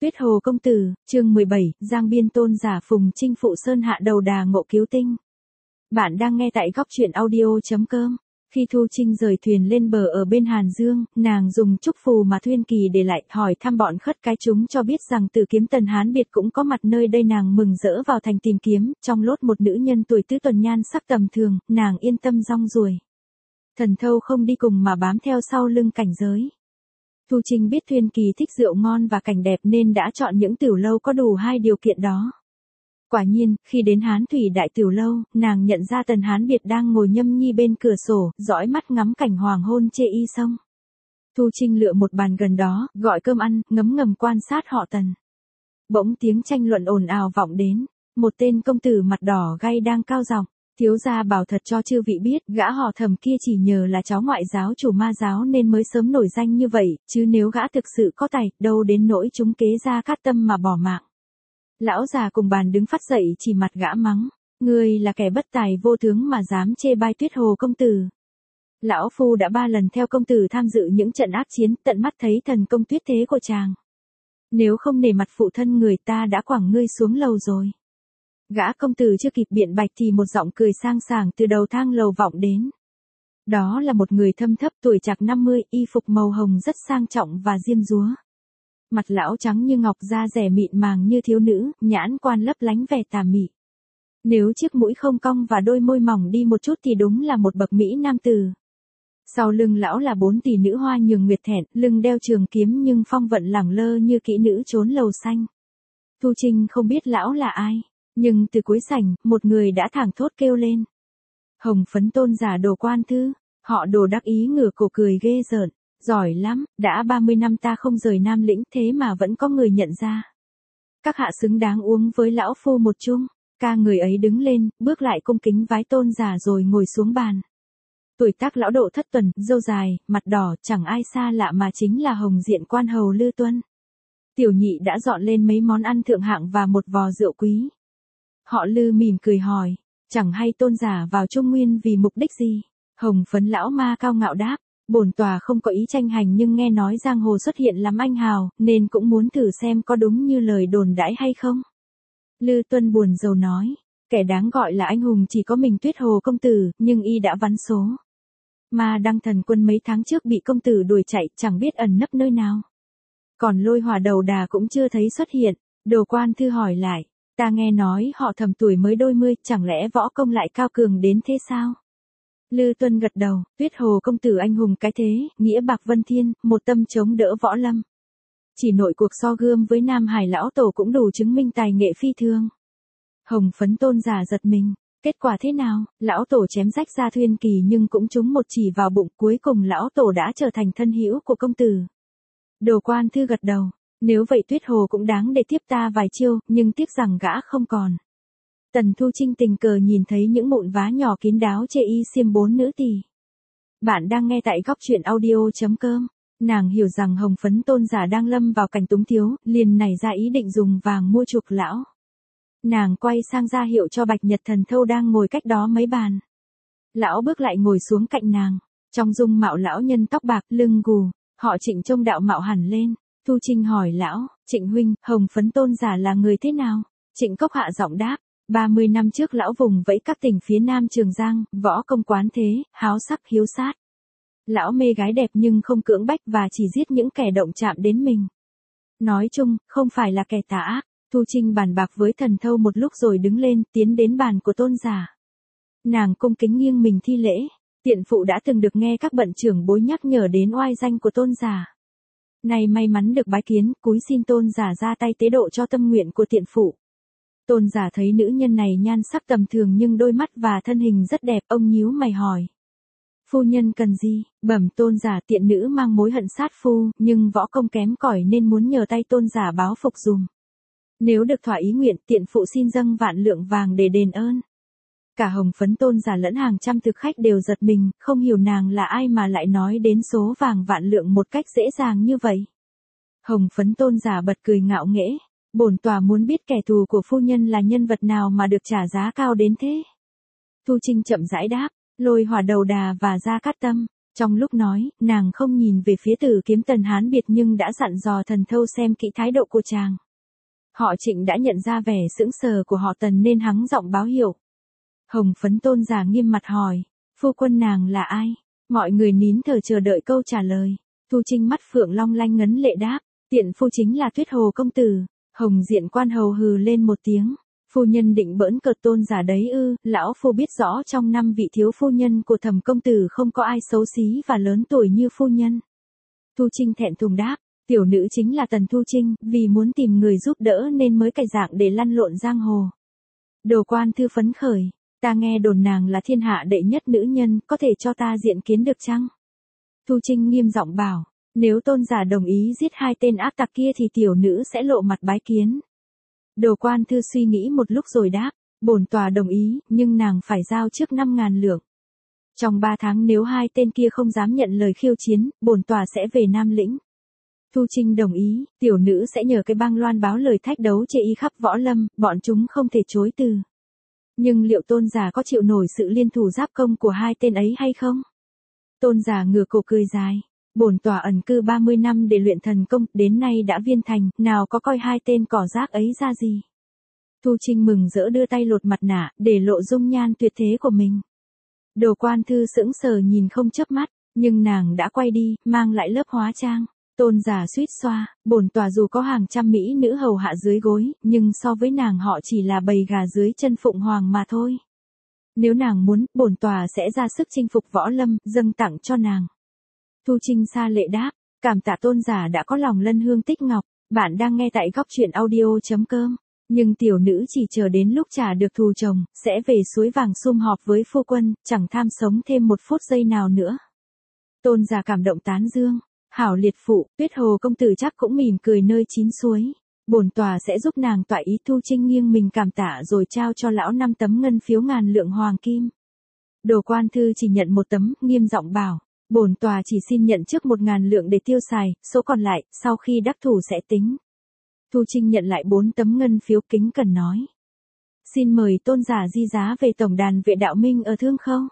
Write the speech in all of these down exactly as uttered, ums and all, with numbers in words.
Tuyết Hồ công tử, chương mười bảy, Giang Biên tôn giả Phùng Trinh phụ sơn hạ đầu đà ngộ cứu tinh. Bạn đang nghe tại góc truyện audio chấm com. Khi Thu Trinh rời thuyền lên bờ ở bên Hàn Dương, nàng dùng chúc phù mà Thuyên Kỳ để lại, hỏi thăm bọn khất cái chúng cho biết rằng Tử Kiếm Tần Hán Biệt cũng có mặt nơi đây. Nàng mừng rỡ vào thành tìm kiếm, trong lốt một nữ nhân tuổi tứ tuần nhan sắc tầm thường, nàng yên tâm rong ruổi. Thần Thâu không đi cùng mà bám theo sau lưng cảnh giới. Thu Trinh biết Thuyên Kỳ thích rượu ngon và cảnh đẹp nên đã chọn những tiểu lâu có đủ hai điều kiện đó. Quả nhiên, khi đến Hán Thủy Đại Tiểu Lâu, nàng nhận ra Tần Hán Biệt đang ngồi nhâm nhi bên cửa sổ, dõi mắt ngắm cảnh hoàng hôn chê y sông. Thu Trinh lựa một bàn gần đó, gọi cơm ăn, ngấm ngầm quan sát họ Tần. Bỗng tiếng tranh luận ồn ào vọng đến, một tên công tử mặt đỏ gay đang cao giọng. Thiếu gia bảo thật cho chư vị biết, gã họ Thẩm kia chỉ nhờ là cháu ngoại giáo chủ Ma giáo nên mới sớm nổi danh như vậy, chứ nếu gã thực sự có tài, đâu đến nỗi chúng kế Gia Cát Tâm mà bỏ mạng. Lão già cùng bàn đứng phát dậy chỉ mặt gã mắng, ngươi là kẻ bất tài vô tướng mà dám chê bai Tuyết Hồ công tử. Lão phu đã ba lần theo công tử tham dự những trận ác chiến, tận mắt thấy thần công tuyết thế của chàng. Nếu không nể mặt phụ thân người ta đã quẳng ngươi xuống lầu rồi. Gã công tử chưa kịp biện bạch thì một giọng cười sang sảng từ đầu thang lầu vọng đến. Đó là một người thâm thấp tuổi chạc năm mươi, y phục màu hồng rất sang trọng và diêm dúa. Mặt lão trắng như ngọc, da rẻ mịn màng như thiếu nữ, nhãn quan lấp lánh vẻ tà mị. Nếu chiếc mũi không cong và đôi môi mỏng đi một chút thì đúng là một bậc mỹ nam tử. Sau lưng lão là bốn tỷ nữ hoa nhường nguyệt thẹn, lưng đeo trường kiếm nhưng phong vận lẳng lơ như kỹ nữ trốn lầu xanh. Thu Trinh không biết lão là ai. Nhưng từ cuối sảnh, một người đã thẳng thốt kêu lên. Hồng phấn tôn giả Đồ Quan Thư, họ Đồ đắc ý ngửa cổ cười ghê rợn, giỏi lắm, đã ba mươi năm ta không rời Nam Lĩnh thế mà vẫn có người nhận ra. Các hạ xứng đáng uống với lão phu một chung, ca người ấy đứng lên, bước lại cung kính vái tôn giả rồi ngồi xuống bàn. Tuổi tác lão độ thất tuần, râu dài, mặt đỏ, chẳng ai xa lạ mà chính là Hồng Diện Quan Hầu Lư Tuân. Tiểu nhị đã dọn lên mấy món ăn thượng hạng và một vò rượu quý. Họ Lư mỉm cười hỏi, chẳng hay tôn giả vào Trung Nguyên vì mục đích gì? Hồng phấn lão ma cao ngạo đáp, bổn tòa không có ý tranh hành nhưng nghe nói giang hồ xuất hiện lắm anh hào, nên cũng muốn thử xem có đúng như lời đồn đãi hay không. Lư Tuân buồn rầu nói, kẻ đáng gọi là anh hùng chỉ có mình Tuyết Hồ công tử, nhưng y đã vắn số. Ma Đăng Thần Quân mấy tháng trước bị công tử đuổi chạy, chẳng biết ẩn nấp nơi nào. Còn Lôi Hỏa đầu đà cũng chưa thấy xuất hiện. Đồ Quan Thư hỏi lại. Ta nghe nói họ Thẩm tuổi mới đôi mươi, chẳng lẽ võ công lại cao cường đến thế sao? Lư Tuân gật đầu, Tuyết Hồ công tử anh hùng cái thế, nghĩa bạc vân thiên, một tâm chống đỡ võ lâm. Chỉ nội cuộc so gươm với Nam Hải lão tổ cũng đủ chứng minh tài nghệ phi thường. Hồng phấn tôn giả giật mình, kết quả thế nào? Lão tổ chém rách ra Thuyên Kỳ nhưng cũng trúng một chỉ vào bụng, cuối cùng lão tổ đã trở thành thân hữu của công tử. Đồ Quan Thư gật đầu. Nếu vậy Tuyết Hồ cũng đáng để tiếp ta vài chiêu, nhưng tiếc rằng gã không còn. Tần Thu Trinh tình cờ nhìn thấy những mụn vá nhỏ kín đáo chê y xiêm bốn nữ tỳ. Bạn đang nghe tại góc truyện audio chấm com. Nàng hiểu rằng Hồng phấn tôn giả đang lâm vào cảnh túng thiếu, liền nảy ra ý định dùng vàng mua chuộc lão. Nàng quay sang ra hiệu cho Bạch Nhật Thần Thâu đang ngồi cách đó mấy bàn. Lão bước lại ngồi xuống cạnh nàng. Trong dung mạo lão nhân tóc bạc, lưng gù, họ Trịnh trông đạo mạo hẳn lên. Thu Trinh hỏi lão, Trịnh huynh, Hồng phấn tôn giả là người thế nào? Trịnh Cốc hạ giọng đáp, ba mươi năm trước lão vùng vẫy các tỉnh phía Nam Trường Giang, võ công quán thế, háo sắc hiếu sát. Lão mê gái đẹp nhưng không cưỡng bách và chỉ giết những kẻ động chạm đến mình. Nói chung, không phải là kẻ tà ác. Thu Trinh bàn bạc với Thần Thâu một lúc rồi đứng lên, tiến đến bàn của tôn giả. Nàng cung kính nghiêng mình thi lễ, tiện phụ đã từng được nghe các bận trưởng bối nhắc nhở đến oai danh của tôn giả. Này may mắn được bái kiến, cúi xin tôn giả ra tay tế độ cho tâm nguyện của tiện phụ. Tôn giả thấy nữ nhân này nhan sắc tầm thường nhưng đôi mắt và thân hình rất đẹp, ông nhíu mày hỏi. Phu nhân cần gì? Bẩm tôn giả, tiện nữ mang mối hận sát phu, nhưng võ công kém cỏi nên muốn nhờ tay tôn giả báo phục dùm. Nếu được thỏa ý nguyện, tiện phụ xin dâng vạn lượng vàng để đền ơn. Cả Hồng phấn tôn giả lẫn hàng trăm thực khách đều giật mình, không hiểu nàng là ai mà lại nói đến số vàng vạn lượng một cách dễ dàng như vậy. Hồng phấn tôn giả bật cười ngạo nghễ, bổn tòa muốn biết kẻ thù của phu nhân là nhân vật nào mà được trả giá cao đến thế. Thu Trinh chậm rãi đáp, Lôi Hỏa đầu đà và Gia Cát Tâm. Trong lúc nói, nàng không nhìn về phía Tử Kiếm Tần Hán Biệt nhưng đã dặn dò Thần Thâu xem kỹ thái độ của chàng. Họ Trịnh đã nhận ra vẻ sững sờ của họ Tần nên hắng giọng báo hiệu. Hồng Phấn Tôn giả nghiêm mặt hỏi, phu quân nàng là ai? Mọi người nín thở chờ đợi câu trả lời. Thu Trinh mắt phượng long lanh ngấn lệ đáp, tiện phu chính là Tuyết Hồ công tử. Hồng Diện Quan hầu hừ lên một tiếng, phu nhân định bỡn cợt tôn giả đấy ư? Lão phu biết rõ trong năm vị thiếu phu nhân của Thẩm công tử không có ai xấu xí và lớn tuổi như phu nhân. Thu Trinh thẹn thùng đáp, tiểu nữ chính là Tần Thu Trinh, vì muốn tìm người giúp đỡ nên mới cải dạng để lăn lộn giang hồ. Đồ Quan Thư phấn khởi, ta nghe đồn nàng là thiên hạ đệ nhất nữ nhân, có thể cho ta diện kiến được chăng? Thu Trinh nghiêm giọng bảo, nếu tôn giả đồng ý giết hai tên ác tặc kia thì tiểu nữ sẽ lộ mặt bái kiến. Đồ Quan Thư suy nghĩ một lúc rồi đáp, bổn tòa đồng ý, nhưng nàng phải giao trước năm ngàn lượng. Trong ba tháng nếu hai tên kia không dám nhận lời khiêu chiến, bổn tòa sẽ về Nam Lĩnh. Thu Trinh đồng ý, tiểu nữ sẽ nhờ cái bang loan báo lời thách đấu chê y khắp võ lâm, bọn chúng không thể chối từ. Nhưng liệu tôn giả có chịu nổi sự liên thủ giáp công của hai tên ấy hay không? Tôn giả ngửa cổ cười dài, bổn tòa ẩn cư ba mươi năm để luyện thần công, đến nay đã viên thành, nào có coi hai tên cỏ rác ấy ra gì. Thu Trinh mừng rỡ đưa tay lột mặt nạ, để lộ dung nhan tuyệt thế của mình. Đồ Quan Thư sững sờ nhìn không chớp mắt, nhưng nàng đã quay đi, mang lại lớp hóa trang. Tôn giả suýt xoa, bổn tòa dù có hàng trăm mỹ nữ hầu hạ dưới gối, nhưng so với nàng họ chỉ là bầy gà dưới chân Phụng Hoàng mà thôi. Nếu nàng muốn, bổn tòa sẽ ra sức chinh phục võ lâm, dâng tặng cho nàng. Thu Trinh xa lệ đáp, cảm tạ tôn giả đã có lòng lân hương tích ngọc. Bạn đang nghe tại góc truyện audio chấm com. Nhưng tiểu nữ chỉ chờ đến lúc trả được thù chồng, sẽ về suối vàng sum họp với phu quân, chẳng tham sống thêm một phút giây nào nữa. Tôn giả cảm động tán dương, hảo liệt phụ, Tuyết Hồ công tử chắc cũng mỉm cười nơi chín suối. Bổn tòa sẽ giúp nàng tọa ý. Thu Trinh nghiêng mình cảm tạ rồi trao cho lão năm tấm ngân phiếu ngàn lượng hoàng kim. Đồ Quan Thư chỉ nhận một tấm, nghiêm giọng bảo, bổn tòa chỉ xin nhận trước một ngàn lượng để tiêu xài, số còn lại, sau khi đắc thủ sẽ tính. Thu Trinh nhận lại bốn tấm ngân phiếu kính cẩn nói. Xin mời tôn giả di giá về tổng đàn Vệ Đạo Minh ở Thương Khâu.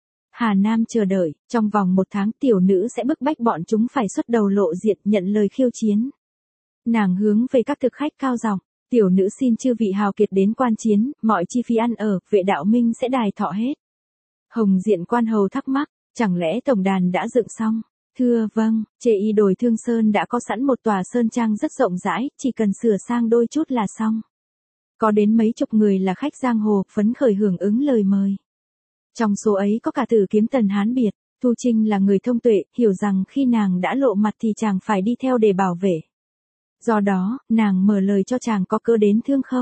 Hà Nam chờ đợi, trong vòng một tháng tiểu nữ sẽ bức bách bọn chúng phải xuất đầu lộ diện nhận lời khiêu chiến. Nàng hướng về các thực khách cao giọng, tiểu nữ xin chư vị hào kiệt đến quan chiến, mọi chi phí ăn ở, Vệ Đạo Minh sẽ đài thọ hết. Hồng Diện Quan hầu thắc mắc, chẳng lẽ tổng đàn đã dựng xong? Thưa vâng, chê y đồi Thương Sơn đã có sẵn một tòa sơn trang rất rộng rãi, chỉ cần sửa sang đôi chút là xong. Có đến mấy chục người là khách giang hồ, phấn khởi hưởng ứng lời mời. Trong số ấy có cả Tử Kiếm Tần Hán Biệt. Thu Trinh là người thông tuệ, hiểu rằng khi nàng đã lộ mặt thì chàng phải đi theo để bảo vệ. Do đó, nàng mở lời cho chàng có cơ đến Thương Khâu.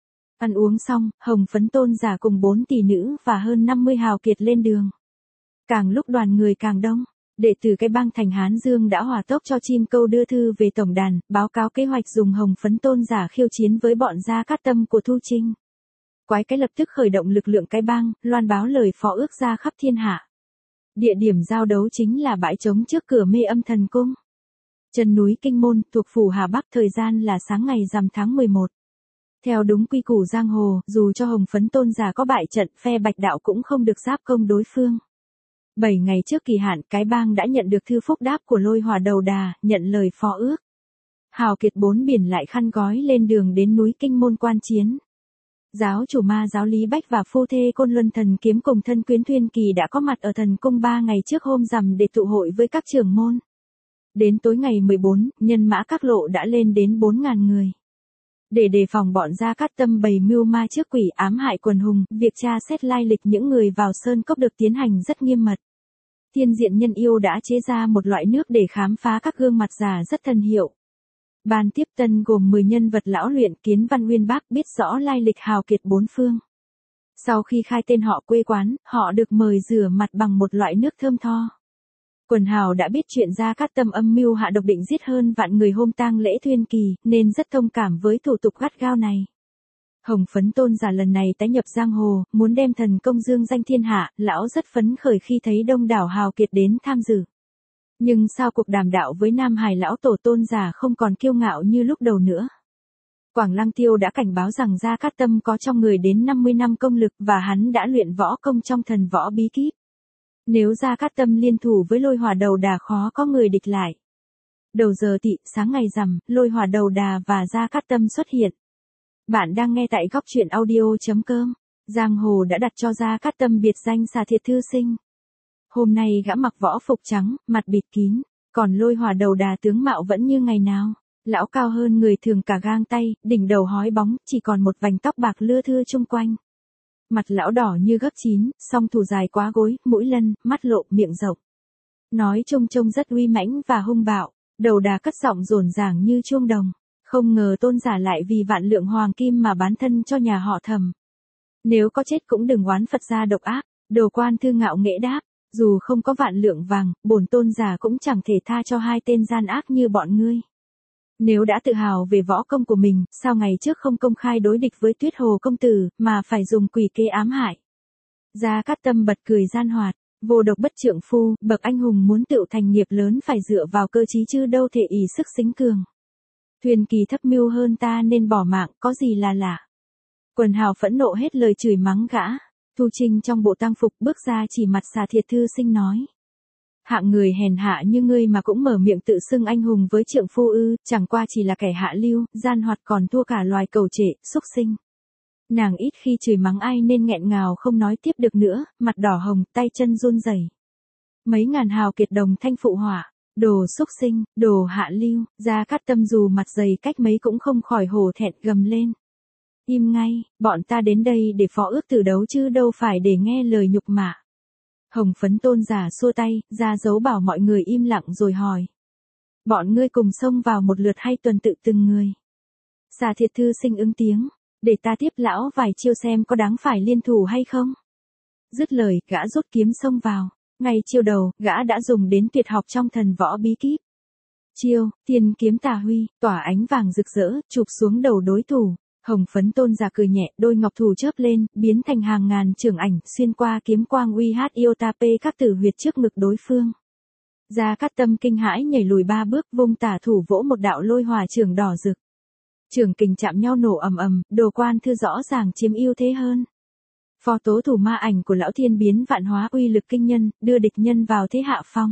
Ăn uống xong, Hồng Phấn tôn giả cùng bốn tỷ nữ và hơn năm mươi hào kiệt lên đường. Càng lúc đoàn người càng đông, đệ tử cái bang thành Hán Dương đã hỏa tốc cho chim câu đưa thư về tổng đàn, báo cáo kế hoạch dùng Hồng Phấn tôn giả khiêu chiến với bọn Gia Cát Tâm của Thu Trinh. Quái cái lập tức khởi động lực lượng cái bang, loan báo lời phó ước ra khắp thiên hạ. Địa điểm giao đấu chính là bãi trống trước cửa Mê Âm Thần Cung. Chân núi Kinh Môn, thuộc phủ Hà Bắc, thời gian là sáng ngày rằm tháng mười một. Theo đúng quy củ giang hồ, dù cho Hồng Phấn tôn giả có bại trận, phe Bạch Đạo cũng không được giáp công đối phương. Bảy ngày trước kỳ hạn, cái bang đã nhận được thư phúc đáp của Lôi Hỏa Đầu Đà, nhận lời phó ước. Hào kiệt bốn biển lại khăn gói lên đường đến núi Kinh Môn quan chiến. Giáo chủ Ma giáo Lý Bách và phu thê Côn Luân Thần Kiếm cùng thân quyến Thuyên Kỳ đã có mặt ở thần cung ba ngày trước hôm rằm để tụ hội với các trưởng môn. Đến tối ngày mười bốn, nhân mã các lộ đã lên đến bốn nghìn người. Để đề phòng bọn Gia Cát Tâm bày mưu ma trước quỷ ám hại quần hùng, việc tra xét lai lịch những người vào sơn cốc được tiến hành rất nghiêm mật. Thiên Diện Nhân Yêu đã chế ra một loại nước để khám phá các gương mặt giả rất thần hiệu. Ban tiếp tân gồm mười nhân vật lão luyện Kiến Văn Uyên Bác biết rõ lai lịch hào kiệt bốn phương. Sau khi khai tên họ quê quán, họ được mời rửa mặt bằng một loại nước thơm tho. Quần hào đã biết chuyện Gia Cát Tâm âm mưu hạ độc định giết hơn vạn người hôm tang lễ Thuyên Kỳ, nên rất thông cảm với thủ tục gắt gao này. Hồng Phấn tôn giả lần này tái nhập giang hồ, muốn đem thần công dương danh thiên hạ, lão rất phấn khởi khi thấy đông đảo hào kiệt đến tham dự. Nhưng sao cuộc đàm đạo với Nam Hải lão tổ tôn giả không còn kiêu ngạo như lúc đầu nữa. Quảng Lăng Tiêu đã cảnh báo rằng Gia Cát Tâm có trong người đến năm mươi năm công lực và hắn đã luyện võ công trong thần võ bí kíp. Nếu Gia Cát Tâm liên thủ với Lôi Hỏa Đầu Đà khó có người địch lại. Đầu giờ Tỵ, sáng ngày rằm, Lôi Hỏa Đầu Đà và Gia Cát Tâm xuất hiện. Bạn đang nghe tại góc truyện audio.com. Giang hồ đã đặt cho Gia Cát Tâm biệt danh Xà Thiệt Thư Sinh. Hôm nay gã mặc võ phục trắng, mặt bịt kín, còn Lôi Hỏa Đầu Đà tướng mạo vẫn như ngày nào. Lão cao hơn người thường cả gang tay, đỉnh đầu hói bóng, chỉ còn một vành tóc bạc lưa thưa chung quanh. Mặt lão đỏ như gấp chín, song thủ dài quá gối, mũi lân, mắt lộ, miệng rộng. Nói trông trông rất uy mãnh và hung bạo, Đầu Đà cất giọng rồn ràng như chuông đồng. Không ngờ Tôn giả lại vì vạn lượng hoàng kim mà bán thân cho nhà họ Thẩm. Nếu có chết cũng đừng oán Phật gia độc ác. Đồ Quan Thư ngạo nghễ đáp, dù không có vạn lượng vàng, bổn tôn giả cũng chẳng thể tha cho hai tên gian ác như bọn ngươi. Nếu đã tự hào về võ công của mình, sao ngày trước không công khai đối địch với Tuyết Hồ công tử, mà phải dùng quỷ kế ám hại? Gia Cát Tâm bật cười gian hoạt, vô độc bất trượng phu, bậc anh hùng muốn tựu thành nghiệp lớn phải dựa vào cơ trí chứ đâu thể ỷ sức xính cường. Thuyền kỳ thấp mưu hơn ta nên bỏ mạng, có gì là lạ. Quần hào phẫn nộ hết lời chửi mắng gã. Thu Trinh trong bộ tang phục bước ra chỉ mặt Xà Thiệt Thư Sinh nói. Hạng người hèn hạ như ngươi mà cũng mở miệng tự xưng anh hùng với trượng phu ư, chẳng qua chỉ là kẻ hạ lưu, gian hoạt còn thua cả loài cầu trệ, xúc sinh. Nàng ít khi chửi mắng ai nên nghẹn ngào không nói tiếp được nữa, mặt đỏ hồng, tay chân run rẩy. Mấy ngàn hào kiệt đồng thanh phụ họa, đồ xúc sinh, đồ hạ lưu. Gia Cát Tâm dù mặt dày cách mấy cũng không khỏi hổ thẹn gầm lên. Im ngay, bọn ta đến đây để phó ước tử đấu chứ đâu phải để nghe lời nhục mạ. Hồng Phấn Tôn giả xua tay, ra dấu bảo mọi người im lặng rồi hỏi. Bọn ngươi cùng xông vào một lượt hay tuần tự từng người? Xà Thiệt Thư Sinh ứng tiếng, để ta tiếp lão vài chiêu xem có đáng phải liên thủ hay không. Dứt lời, gã rút kiếm xông vào. Ngay chiêu đầu, gã đã dùng đến tuyệt học trong thần võ bí kíp. Chiêu, Tiên kiếm tà huy, tỏa ánh vàng rực rỡ, chụp xuống đầu đối thủ. Hồng Phấn Tôn giả cười nhẹ, đôi ngọc thủ chớp lên, biến thành hàng ngàn chưởng ảnh, xuyên qua kiếm quang uy hát Iotape các tử huyệt trước ngực đối phương. Gia Cát Tâm kinh hãi nhảy lùi ba bước, vung tả thủ vỗ một đạo lôi hỏa chưởng đỏ rực. Chưởng kình chạm nhau nổ ầm ầm, Đồ Quan Thư rõ ràng chiếm ưu thế hơn. Phò tố thủ ma ảnh của lão thiên biến vạn hóa uy lực kinh nhân, đưa địch nhân vào thế hạ phong.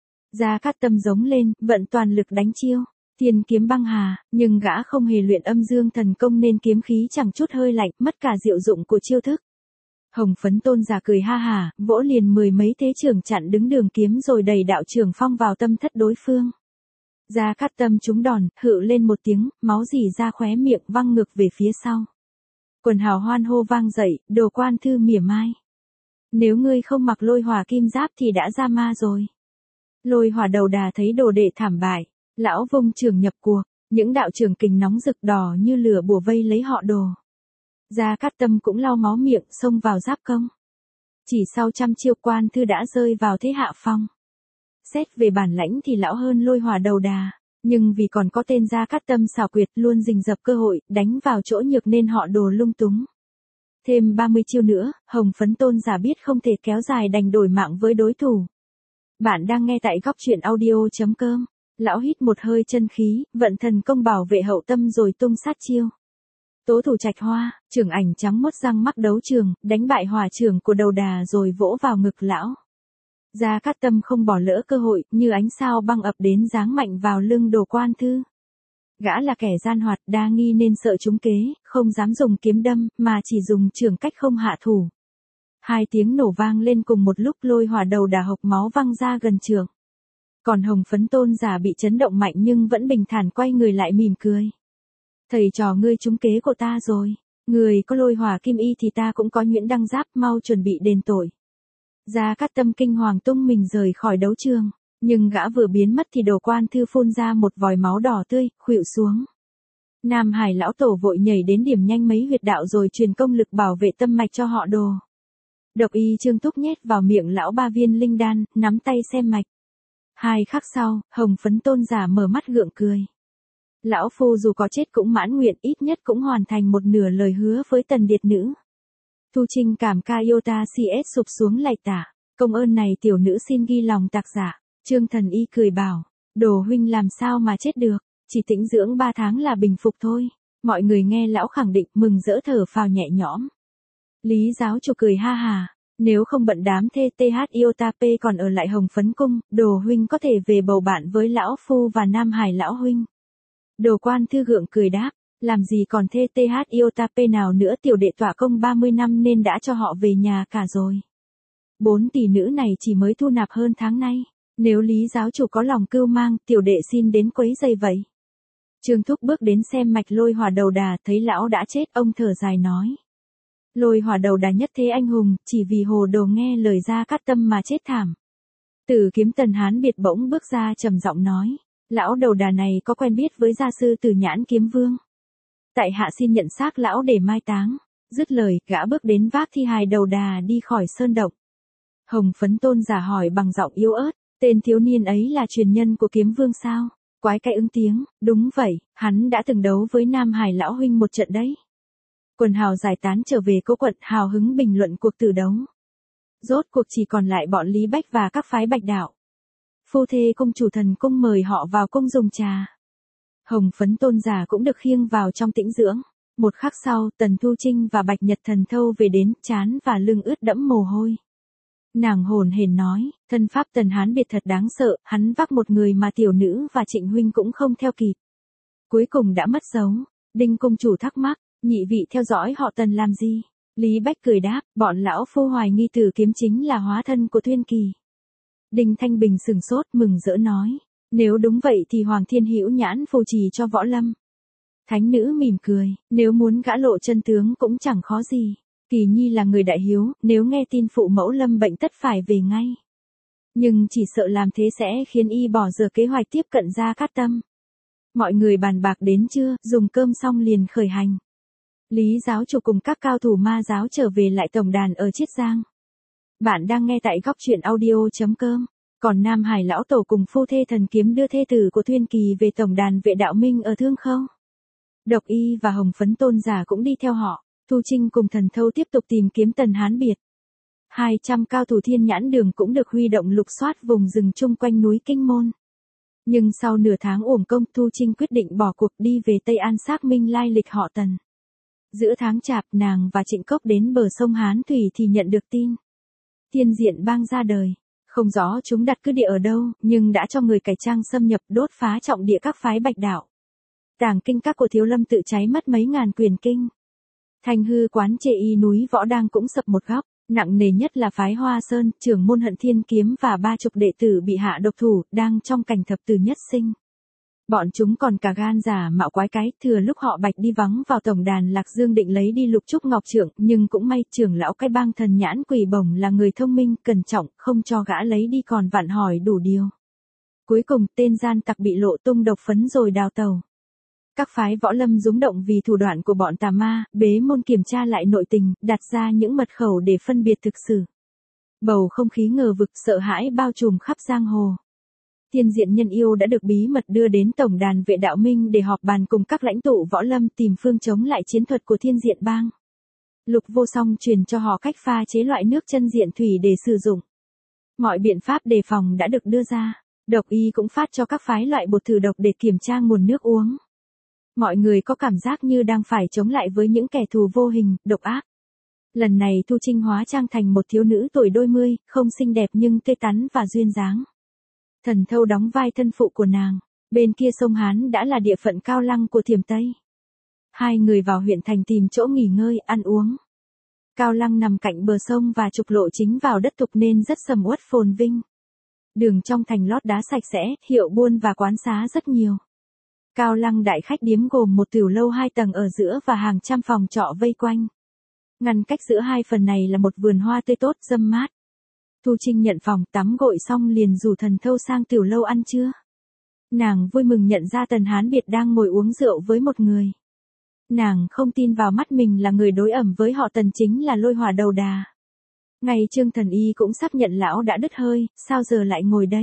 Gia Cát Tâm giống lên, vận toàn lực đánh chiêu. Tiên kiếm băng hà, nhưng gã không hề luyện âm dương thần công nên kiếm khí chẳng chút hơi lạnh, mất cả diệu dụng của chiêu thức. Hồng Phấn Tôn giả cười ha hà, vỗ liền mười mấy thế trưởng chặn đứng đường kiếm rồi đẩy đạo trưởng phong vào tâm thất đối phương. Gia Cát Tâm trúng đòn, hự lên một tiếng, máu rỉ ra khóe miệng văng ngược về phía sau. Quần hào hoan hô vang dậy, Đồ Quan Thư mỉa mai. Nếu ngươi không mặc Lôi Hỏa kim giáp thì đã ra ma rồi. Lôi Hỏa Đầu Đà thấy đồ đệ thảm bại. Lão vung trường nhập cuộc, những đạo trường kình nóng rực đỏ như lửa bùa vây lấy họ Đồ. Gia Cát Tâm cũng lau máu miệng xông vào giáp công. Chỉ sau trăm chiêu Quan Thư đã rơi vào thế hạ phong. Xét về bản lãnh thì lão hơn Lôi Hỏa Đầu Đà, nhưng vì còn có tên Gia Cát Tâm xảo quyệt luôn rình rập cơ hội, đánh vào chỗ nhược nên họ Đồ lung túng. Thêm ba mươi chiêu nữa, Hồng Phấn Tôn giả biết không thể kéo dài đành đổi mạng với đối thủ. Bạn đang nghe tại góc truyện audio.com. Lão hít một hơi chân khí, vận thần công bảo vệ hậu tâm rồi tung sát chiêu. Tố thủ Trạch Hoa, trưởng ảnh trắng mốt răng mắc đấu trường, đánh bại hỏa trưởng của Đầu Đà rồi vỗ vào ngực lão. Gia Cát Tâm không bỏ lỡ cơ hội, như ánh sao băng ập đến giáng mạnh vào lưng Đồ Quan Thư. Gã là kẻ gian hoạt, đa nghi nên sợ trúng kế, không dám dùng kiếm đâm, mà chỉ dùng chưởng cách không hạ thủ. Hai tiếng nổ vang lên cùng một lúc, Lôi Hỏa Đầu Đà hộc máu văng ra gần trường. Còn Hồng Phấn Tôn giả bị chấn động mạnh nhưng vẫn bình thản quay người lại mỉm cười. Thầy trò ngươi trúng kế của ta rồi. Người có Lôi Hỏa kim y thì ta cũng có nhuyễn đăng giáp, mau chuẩn bị đền tội. Gia Cát Tâm kinh hoàng tung mình rời khỏi đấu trường. Nhưng gã vừa biến mất thì Đồ Quan Thư phun ra một vòi máu đỏ tươi, khuỵu xuống. Nam Hải lão tổ vội nhảy đến điểm nhanh mấy huyệt đạo rồi truyền công lực bảo vệ tâm mạch cho họ Đồ. Độc y Trương Túc nhét vào miệng lão ba viên linh đan, nắm tay xem mạch. Hai khắc sau, Hồng Phấn Tôn giả mở mắt gượng cười. Lão phu dù có chết cũng mãn nguyện, ít nhất cũng hoàn thành một nửa lời hứa với Tần Điệt Nữ. Thu Trinh cảm ca Iota xê ét sụp xuống lạy tả. Công ơn này tiểu nữ xin ghi lòng tạc giả. Trương Thần Y cười bảo, Đồ huynh làm sao mà chết được, chỉ tĩnh dưỡng ba tháng là bình phục thôi. Mọi người nghe lão khẳng định mừng rỡ thở phào nhẹ nhõm. Lý giáo chủ cười ha hà, Nếu không bận đám thê tê hát Iota P còn ở lại Hồng Phấn Cung, Đồ huynh có thể về bầu bạn với lão phu và Nam Hải lão huynh. Đồ Quan Thư gượng cười đáp, làm gì còn thê tê hát Iota P nào nữa, tiểu đệ tỏa công ba mươi năm nên đã cho họ về nhà cả rồi. Bốn tỷ nữ này chỉ mới thu nạp hơn tháng nay, nếu Lý giáo chủ có lòng cưu mang, tiểu đệ xin đến quấy giày vậy. Trương Thúc bước đến xem mạch Lôi Hỏa Đầu Đà, thấy lão đã chết, ông thở dài nói. Lôi Hỏa Đầu Đà nhất thế anh hùng, chỉ vì hồ đồ nghe lời Gia Cát Tâm mà chết thảm. Tử Kiếm Tần Hán Biệt bỗng bước ra trầm giọng nói, lão đầu đà này có quen biết với gia sư Tử Nhãn Kiếm Vương. Tại hạ xin nhận xác lão để mai táng. Dứt lời, gã bước đến vác thi hài đầu đà đi khỏi sơn động. Hồng Phấn Tôn giả hỏi bằng giọng yếu ớt, tên thiếu niên ấy là truyền nhân của Kiếm Vương sao? Quái cái ứng tiếng, đúng vậy, hắn đã từng đấu với Nam Hải lão huynh một trận đấy. Quần hào giải tán trở về cố quận, hào hứng bình luận cuộc tử đấu. Rốt cuộc chỉ còn lại bọn Lý Bách và các phái Bạch đạo. Phu thê cung chủ Thần Cung mời họ vào cung dùng trà. Hồng Phấn Tôn giả cũng được khiêng vào trong tĩnh dưỡng. Một khắc sau, Tần Thu Trinh và Bạch Nhật Thần Thâu về đến, trán và lưng ướt đẫm mồ hôi. Nàng hồn hển nói, thân pháp Tần Hán Biệt thật đáng sợ, hắn vác một người mà tiểu nữ và Trịnh huynh cũng không theo kịp. Cuối cùng đã mất dấu. Đinh cung chủ thắc mắc, nhị vị theo dõi họ Tần làm gì? Lý Bách cười đáp, bọn lão phu hoài nghi Tử Kiếm chính là hóa thân của Thuyên Kỳ. Đinh Thanh Bình sừng sốt mừng rỡ nói, nếu đúng vậy thì Hoàng Thiên Hữu nhãn phù trì cho võ lâm. Thánh nữ mỉm cười, nếu muốn gã lộ chân tướng cũng chẳng khó gì. Kỳ nhi là người đại hiếu, nếu nghe tin phụ mẫu lâm bệnh tất phải về ngay. Nhưng chỉ sợ làm thế sẽ khiến y bỏ dở kế hoạch tiếp cận Gia Cát Tâm. Mọi người bàn bạc đến trưa, dùng cơm xong liền khởi hành. Lý giáo chủ cùng các cao thủ ma giáo trở về lại tổng đàn ở Chiết Giang. Bạn đang nghe tại góc truyện audio.com. Còn Nam Hải lão tổ cùng phu thê Thần Kiếm đưa thê tử của Thuyên Kỳ về tổng đàn Vệ Đạo Minh ở Thương Khâu. Độc Y và Hồng Phấn Tôn giả cũng đi theo họ. Thu Trinh cùng Thần Thâu tiếp tục tìm kiếm Tần Hán Biệt. hai trăm cao thủ Thiên Nhãn Đường cũng được huy động lục soát vùng rừng chung quanh núi Kinh Môn. Nhưng sau nửa tháng uổng công, Thu Trinh quyết định bỏ cuộc đi về Tây An xác minh lai lịch họ Tần. Giữa tháng Chạp, nàng và Trịnh Cốc đến bờ sông Hán Thủy thì nhận được tin. Thiên Diện Bang ra đời. Không rõ chúng đặt cứ địa ở đâu, nhưng đã cho người cải trang xâm nhập đốt phá trọng địa các phái Bạch đạo. Tàng kinh các của Thiếu Lâm tự cháy mất mấy ngàn quyển kinh. Thanh hư quán chê y núi Võ Đang cũng sập một góc, nặng nề nhất là phái Hoa Sơn, trưởng môn Hận Thiên Kiếm và ba chục đệ tử bị hạ độc thủ, đang trong cảnh thập tử nhất sinh. Bọn chúng còn cả gan giả mạo quái cái, thừa lúc họ Bạch đi vắng vào tổng đàn Lạc Dương định lấy đi Lục Trúc Ngọc Trượng, nhưng cũng may trưởng lão cái bang Thần Nhãn Quỷ Bổng là người thông minh, cẩn trọng, không cho gã lấy đi còn vặn hỏi đủ điều. Cuối cùng, tên gian tặc bị lộ tung độc phấn rồi đào tàu. Các phái võ lâm rúng động vì thủ đoạn của bọn tà ma, bế môn kiểm tra lại nội tình, đặt ra những mật khẩu để phân biệt thực sự. Bầu không khí ngờ vực sợ hãi bao trùm khắp giang hồ. Thiên Diện Nhân Yêu đã được bí mật đưa đến tổng đàn Vệ Đạo Minh để họp bàn cùng các lãnh tụ võ lâm tìm phương chống lại chiến thuật của Thiên Diện Bang. Lục Vô Song truyền cho họ cách pha chế loại nước chân diện thủy để sử dụng. Mọi biện pháp đề phòng đã được đưa ra. Độc Y cũng phát cho các phái loại bột thử độc để kiểm tra nguồn nước uống. Mọi người có cảm giác như đang phải chống lại với những kẻ thù vô hình, độc ác. Lần này Thu Trinh hóa trang thành một thiếu nữ tuổi đôi mươi, không xinh đẹp nhưng tươi tắn và duyên dáng. Thần Thâu đóng vai thân phụ của nàng. Bên kia sông Hán đã là địa phận Cao Lăng của Thiểm Tây. Hai người vào huyện thành tìm chỗ nghỉ ngơi, ăn uống. Cao Lăng nằm cạnh bờ sông và trục lộ chính vào đất thục nên rất sầm uất phồn vinh. Đường trong thành lót đá sạch sẽ, hiệu buôn và quán xá rất nhiều. Cao Lăng đại khách điếm gồm một tiểu lâu hai tầng ở giữa và hàng trăm phòng trọ vây quanh. Ngăn cách giữa hai phần này là một vườn hoa tươi tốt, râm mát. Thu Trinh nhận phòng tắm gội xong liền rủ Thần Thâu sang tiểu lâu ăn trưa. Nàng vui mừng nhận ra Tần Hán Biệt đang ngồi uống rượu với một người. Nàng không tin vào mắt mình là người đối ẩm với họ Tần chính là Lôi Hỏa Đầu Đà. Ngày Trương Thần Y cũng sắp nhận lão đã đứt hơi, sao giờ lại ngồi đây?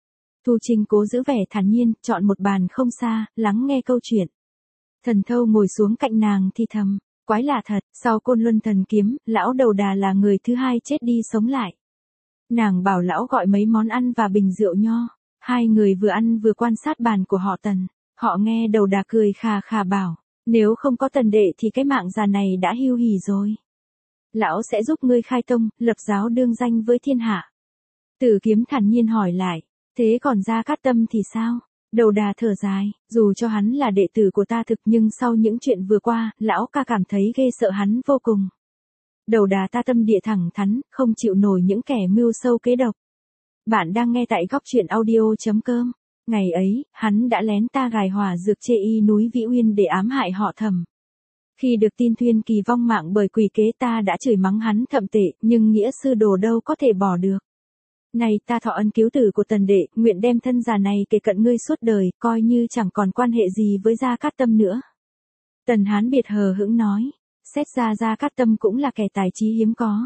Thu Trinh cố giữ vẻ thản nhiên, chọn một bàn không xa, lắng nghe câu chuyện. Thần Thâu ngồi xuống cạnh nàng thì thầm, quái lạ thật, sau Côn Luân Thần Kiếm, lão Đầu Đà là người thứ hai chết đi sống lại. Nàng bảo lão gọi mấy món ăn và bình rượu nho. Hai người vừa ăn vừa quan sát bàn của họ Tần. Họ nghe Đầu Đà cười khà khà bảo, nếu không có Tần đệ thì cái mạng già này đã hiu hỉ rồi. Lão sẽ giúp ngươi khai tông, lập giáo đương danh với thiên hạ. Tử Kiếm thản nhiên hỏi lại, thế còn Gia Cát Tâm thì sao? Đầu Đà thở dài, dù cho hắn là đệ tử của ta thực nhưng sau những chuyện vừa qua, lão ca cảm thấy ghê sợ hắn vô cùng. Đầu Đà ta tâm địa thẳng thắn, không chịu nổi những kẻ mưu sâu kế độc. Bạn đang nghe tại góc truyện audio.com. Ngày ấy, hắn đã lén ta gài hỏa dược chê y núi Vĩ Uyên để ám hại họ Thẩm. Khi được tin Thuyên Kỳ vong mạng bởi quỷ kế ta đã chửi mắng hắn thậm tệ, nhưng nghĩa sư đồ đâu có thể bỏ được. Này ta thọ ân cứu tử của Tần đệ, nguyện đem thân già này kể cận ngươi suốt đời, coi như chẳng còn quan hệ gì với Gia Cát Tâm nữa. Tần Hán biệt hờ hững nói, xét ra Gia Cát Tâm cũng là kẻ tài trí hiếm có.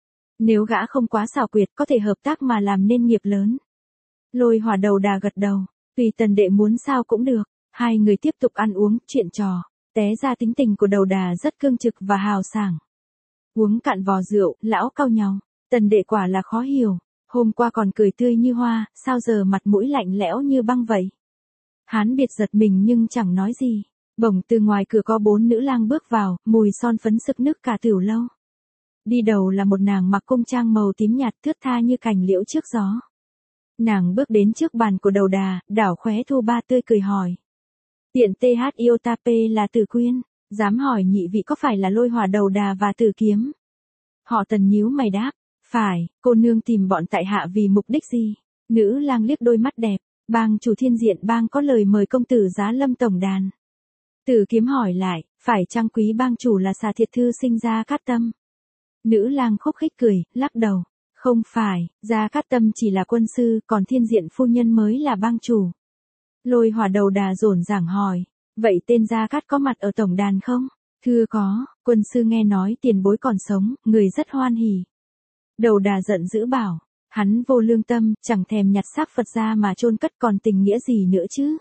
Nếu gã không quá xảo quyệt có thể hợp tác mà làm nên nghiệp lớn. Lôi Hỏa Đầu Đà gật đầu, tùy Tần đệ muốn sao cũng được. Hai người tiếp tục ăn uống, chuyện trò. Té ra tính tình của Đầu Đà rất cương trực và hào sảng. Uống cạn vò rượu, lão cau nhau, Tần đệ quả là khó hiểu. Hôm qua còn cười tươi như hoa, sao giờ mặt mũi lạnh lẽo như băng vậy? Hán biệt giật mình nhưng chẳng nói gì. Bỗng từ ngoài cửa có bốn nữ lang bước vào, mùi son phấn sực nức cả tiểu lâu. Đi đầu là một nàng mặc cung trang màu tím nhạt thướt tha như cành liễu trước gió. Nàng bước đến trước bàn của Đầu Đà, đảo khóe thu ba tươi cười hỏi. Tiện th yêu ta p là Tử Quyên, dám hỏi nhị vị có phải là Lôi Hỏa Đầu Đà và Tử Kiếm? Họ Tần nhíu mày đáp. Phải, cô nương tìm bọn tại hạ vì mục đích gì? Nữ lang liếc đôi mắt đẹp, bang chủ Thiên Diện bang có lời mời công tử giá lâm tổng đàn. Tử Kiếm hỏi lại, phải chăng quý bang chủ là xà thiệt thư sinh Gia Cát Tâm? Nữ lang khúc khích cười, lắc đầu. Không phải, Gia Cát Tâm chỉ là quân sư, còn Thiên Diện phu nhân mới là bang chủ. Lôi Hỏa Đầu Đà rồn ràng hỏi, vậy tên Gia Cát có mặt ở tổng đàn không? Thưa có, quân sư nghe nói tiền bối còn sống, người rất hoan hỉ. Đầu Đà giận dữ bảo, hắn vô lương tâm, chẳng thèm nhặt xác Phật ra mà chôn cất còn tình nghĩa gì nữa chứ.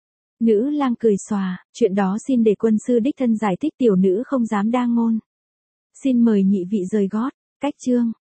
Nữ lang cười xòa, chuyện đó xin để quân sư đích thân giải thích tiểu nữ không dám đa ngôn. Xin mời nhị vị rời gót, cách chương.